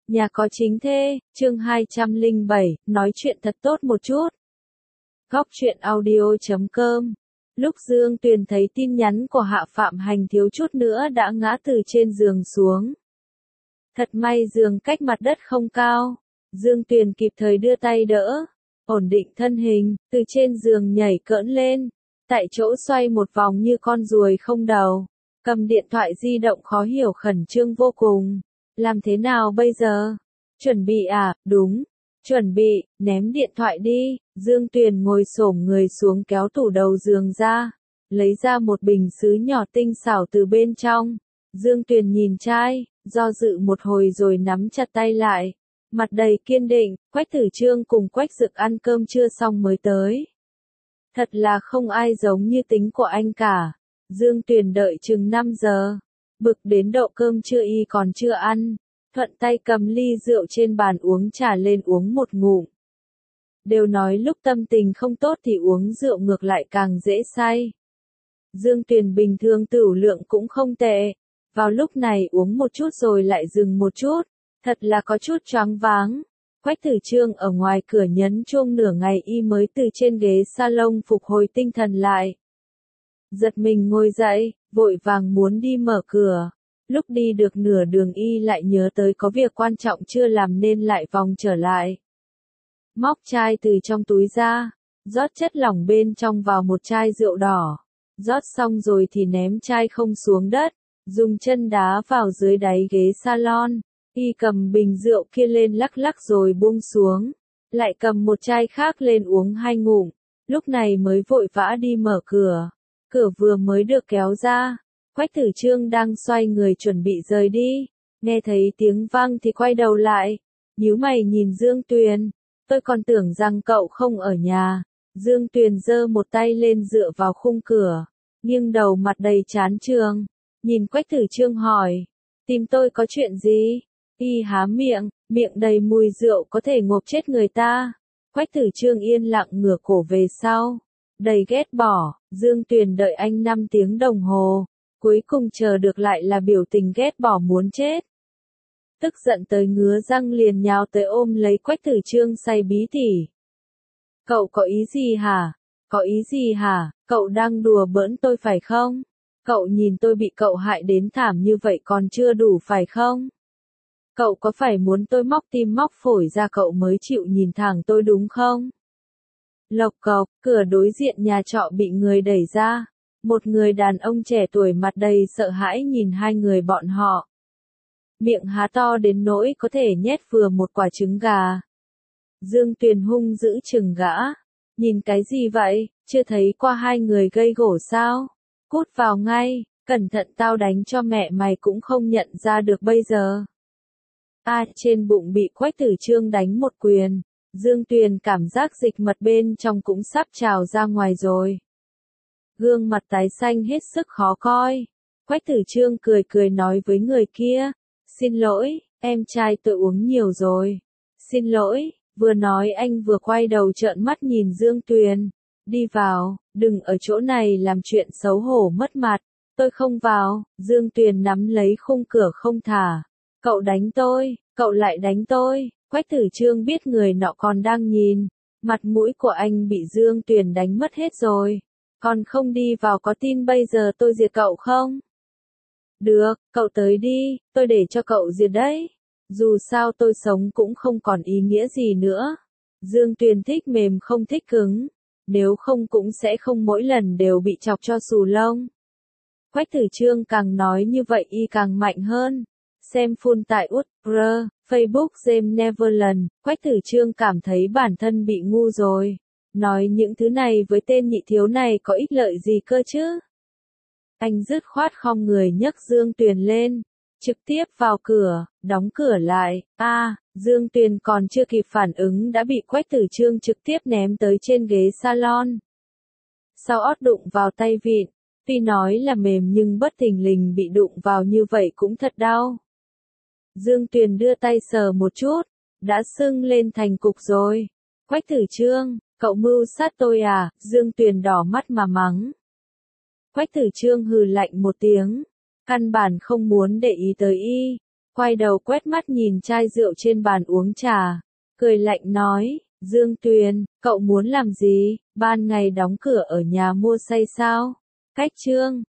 Nhà có chính thê, chương 207, nói chuyện thật tốt một chút. Góc truyện audio.com. Lúc Dương Tuyền thấy tin nhắn của Hạ Phạm Hành thiếu chút nữa đã ngã từ trên giường xuống. Thật may giường cách mặt đất không cao. Dương Tuyền kịp thời đưa tay đỡ, ổn định thân hình, từ trên giường nhảy cỡn lên, tại chỗ xoay một vòng như con ruồi không đầu. Cầm điện thoại di động khó hiểu khẩn trương vô cùng. Làm thế nào bây giờ? Chuẩn bị à? Đúng. Chuẩn bị, ném điện thoại đi. Dương Tuyền ngồi xổm người xuống kéo tủ đầu giường ra. Lấy ra một bình sứ nhỏ tinh xảo từ bên trong. Dương Tuyền nhìn chai, do dự một hồi rồi nắm chặt tay lại. Mặt đầy kiên định, Quách Tử Trương cùng Quách Dực ăn cơm trưa xong mới tới. Thật là không ai giống như tính của anh cả. Dương Tuyền đợi chừng 5 giờ. Bực đến độ cơm trưa y còn chưa ăn. Thuận tay cầm ly rượu trên bàn uống trà lên uống một ngụm. Đều nói lúc tâm tình không tốt thì uống rượu ngược lại càng dễ say. Dương Tuyền bình thường tửu lượng cũng không tệ. Vào lúc này uống một chút rồi lại dừng một chút. Thật là có chút choáng váng. Quách Tử Trương ở ngoài cửa nhấn chuông nửa ngày y mới từ trên ghế salon phục hồi tinh thần lại. Giật mình ngồi dậy, vội vàng muốn đi mở cửa. Lúc đi được nửa đường y lại nhớ tới có việc quan trọng chưa làm nên lại vòng trở lại. Móc chai từ trong túi ra, rót chất lỏng bên trong vào một chai rượu đỏ. Rót xong rồi thì ném chai không xuống đất, dùng chân đá vào dưới đáy ghế salon. Y cầm bình rượu kia lên lắc lắc rồi buông xuống. Lại cầm một chai khác lên uống 2 ngụm. Lúc này mới vội vã đi mở cửa. Cửa vừa mới được kéo ra. Quách Tử Trương đang xoay người chuẩn bị rời đi. Nghe thấy tiếng vang thì quay đầu lại. Nhíu mày nhìn Dương Tuyền. Tôi còn tưởng rằng cậu không ở nhà. Dương Tuyền giơ một tay lên dựa vào khung cửa. Nghiêng đầu mặt đầy chán trường. Nhìn Quách Tử Trương hỏi. Tìm tôi có chuyện gì? Y há miệng, miệng đầy mùi rượu có thể ngộp chết người ta. Quách Tử Trương yên lặng ngửa cổ về sau. Đầy ghét bỏ, Dương Tuyền đợi anh 5 tiếng đồng hồ. Cuối cùng chờ được lại là biểu tình ghét bỏ muốn chết. Tức giận tới ngứa răng liền nhào tới ôm lấy Quách Tử Trương say bí tỉ. Cậu có ý gì hả? Có ý gì hả? Cậu đang đùa bỡn tôi phải không? Cậu nhìn tôi bị cậu hại đến thảm như vậy còn chưa đủ phải không? Cậu có phải muốn tôi móc tim móc phổi ra cậu mới chịu nhìn thẳng tôi đúng không? Lộc cộc, cửa đối diện nhà trọ bị người đẩy ra. Một người đàn ông trẻ tuổi mặt đầy sợ hãi nhìn hai người bọn họ. Miệng há to đến nỗi có thể nhét vừa một quả trứng gà. Dương Tuyền hung dữ chừng gã. Nhìn cái gì vậy, chưa thấy qua hai người gây gổ sao? Cút vào ngay, cẩn thận tao đánh cho mẹ mày cũng không nhận ra được bây giờ. Trên bụng bị Quách Tử Trương đánh một quyền. Dương Tuyền cảm giác dịch mật bên trong cũng sắp trào ra ngoài rồi. Gương mặt tái xanh hết sức khó coi. Quách Tử Trương cười cười nói với người kia. Xin lỗi, em trai tôi uống nhiều rồi. Xin lỗi, vừa nói anh vừa quay đầu trợn mắt nhìn Dương Tuyền. Đi vào, đừng ở chỗ này làm chuyện xấu hổ mất mặt. Tôi không vào. Dương Tuyền nắm lấy khung cửa không thả. Cậu đánh tôi, cậu lại đánh tôi. Quách Tử Trương biết người nọ còn đang nhìn. Mặt mũi của anh bị Dương Tuyền đánh mất hết rồi. Còn không đi vào có tin bây giờ tôi diệt cậu không? Được, cậu tới đi, tôi để cho cậu diệt đấy. Dù sao tôi sống cũng không còn ý nghĩa gì nữa. Dương Tuyền thích mềm không thích cứng. Nếu không cũng sẽ không mỗi lần đều bị chọc cho xù lông. Quách Tử Trương càng nói như vậy y càng mạnh hơn. Xem full tại Utbr, Facebook James Neverland, Quách Tử Trương cảm thấy bản thân bị ngu rồi. Nói những thứ này với tên nhị thiếu này có ích lợi gì cơ chứ? Anh dứt khoát khom người nhấc Dương Tuyền lên, trực tiếp vào cửa, đóng cửa lại. Dương Tuyền còn chưa kịp phản ứng đã bị Quách Tử Trương trực tiếp ném tới trên ghế salon. Sau ót đụng vào tay vịn, tuy nói là mềm nhưng bất thình lình bị đụng vào như vậy cũng thật đau. Dương Tuyền đưa tay sờ một chút, đã sưng lên thành cục rồi. Quách Tử Trương, cậu mưu sát tôi à? Dương Tuyền đỏ mắt mà mắng. Quách Tử Trương hừ lạnh một tiếng, căn bản không muốn để ý tới y. quay đầu quét mắt nhìn chai rượu trên bàn uống trà, cười lạnh nói, Dương Tuyền, cậu muốn làm gì, ban ngày đóng cửa ở nhà mua say sao? Cách Trương